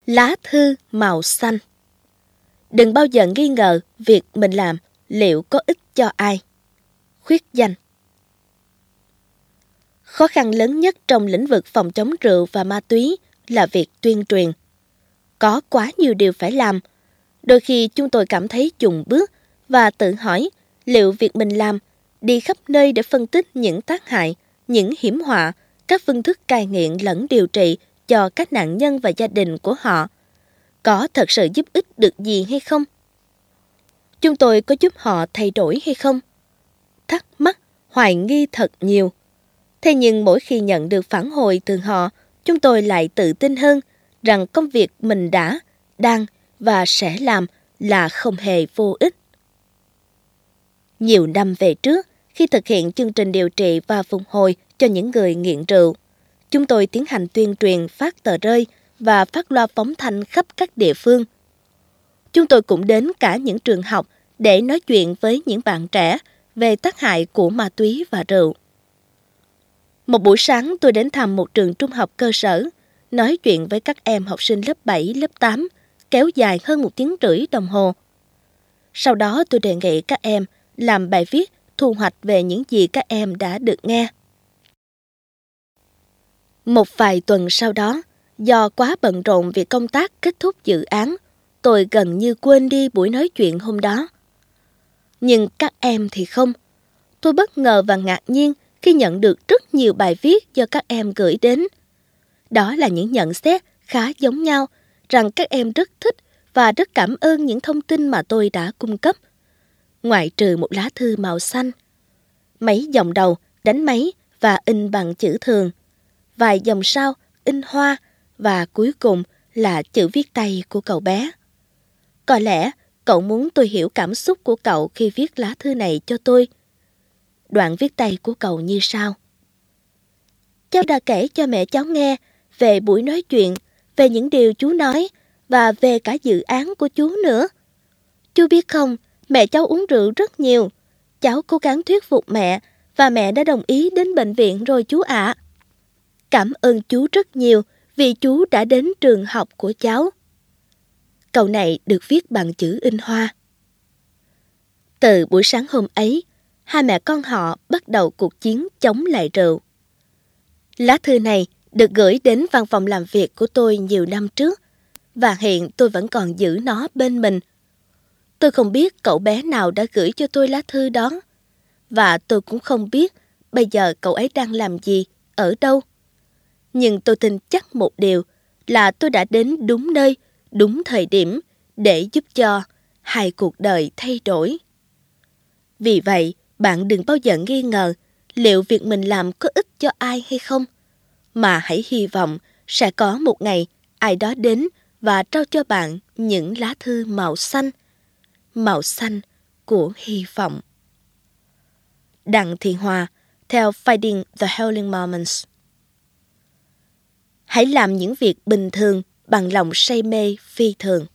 Lá thư màu xanh. Đừng bao giờ nghi ngờ việc mình làm liệu có ích cho ai. Khuyết danh. Khó khăn lớn nhất trong lĩnh vực phòng chống rượu và ma túy là việc tuyên truyền. Có quá nhiều điều phải làm. Đôi khi chúng tôi cảm thấy chùng bước và tự hỏi liệu việc mình làm, đi khắp nơi để phân tích những tác hại, những hiểm họa, các phương thức cai nghiện lẫn điều trị cho các nạn nhân và gia đình của họ, có thật sự giúp ích được gì hay không? Chúng tôi có giúp họ thay đổi hay không? Thắc mắc, hoài nghi thật nhiều. Thế nhưng mỗi khi nhận được phản hồi từ họ, chúng tôi lại tự tin hơn rằng công việc mình đã, đang và sẽ làm là không hề vô ích. Nhiều năm về trước, khi thực hiện chương trình điều trị và phục hồi cho những người nghiện rượu, chúng tôi tiến hành tuyên truyền phát tờ rơi và phát loa phóng thanh khắp các địa phương. Chúng tôi cũng đến cả những trường học để nói chuyện với những bạn trẻ về tác hại của ma túy và rượu. Một buổi sáng tôi đến thăm một trường trung học cơ sở, nói chuyện với các em học sinh lớp 7, lớp 8, kéo dài hơn 1 tiếng rưỡi đồng hồ. Sau đó tôi đề nghị các em làm bài viết thu hoạch về những gì các em đã được nghe. Một vài tuần sau đó, do quá bận rộn việc công tác kết thúc dự án, tôi gần như quên đi buổi nói chuyện hôm đó. Nhưng các em thì không. Tôi bất ngờ và ngạc nhiên khi nhận được rất nhiều bài viết do các em gửi đến. Đó là những nhận xét khá giống nhau, rằng các em rất thích và rất cảm ơn những thông tin mà tôi đã cung cấp. Ngoại trừ một lá thư màu xanh. Mấy dòng đầu đánh máy và in bằng chữ thường. Vài dòng sau in hoa và cuối cùng là chữ viết tay của cậu bé. Có lẽ cậu muốn tôi hiểu cảm xúc của cậu khi viết lá thư này cho tôi. Đoạn viết tay của cậu như sau. Cháu đã kể cho mẹ cháu nghe về buổi nói chuyện, về những điều chú nói và về cả dự án của chú nữa. Chú biết không, mẹ cháu uống rượu rất nhiều. Cháu cố gắng thuyết phục mẹ và mẹ đã đồng ý đến bệnh viện rồi chú ạ. Cảm ơn chú rất nhiều vì chú đã đến trường học của cháu. Câu này được viết bằng chữ in hoa. Từ buổi sáng hôm ấy, hai mẹ con họ bắt đầu cuộc chiến chống lại rượu. Lá thư này được gửi đến văn phòng làm việc của tôi nhiều năm trước và hiện tôi vẫn còn giữ nó bên mình. Tôi không biết cậu bé nào đã gửi cho tôi lá thư đó và tôi cũng không biết bây giờ cậu ấy đang làm gì, ở đâu. Nhưng tôi tin chắc một điều là tôi đã đến đúng nơi, đúng thời điểm để giúp cho hai cuộc đời thay đổi. Vì vậy, bạn đừng bao giờ nghi ngờ liệu việc mình làm có ích cho ai hay không, mà hãy hy vọng sẽ có một ngày ai đó đến và trao cho bạn những lá thư màu xanh của hy vọng. Đặng Thị Hòa, theo Finding the Healing Moments. Hãy làm những việc bình thường bằng lòng say mê phi thường.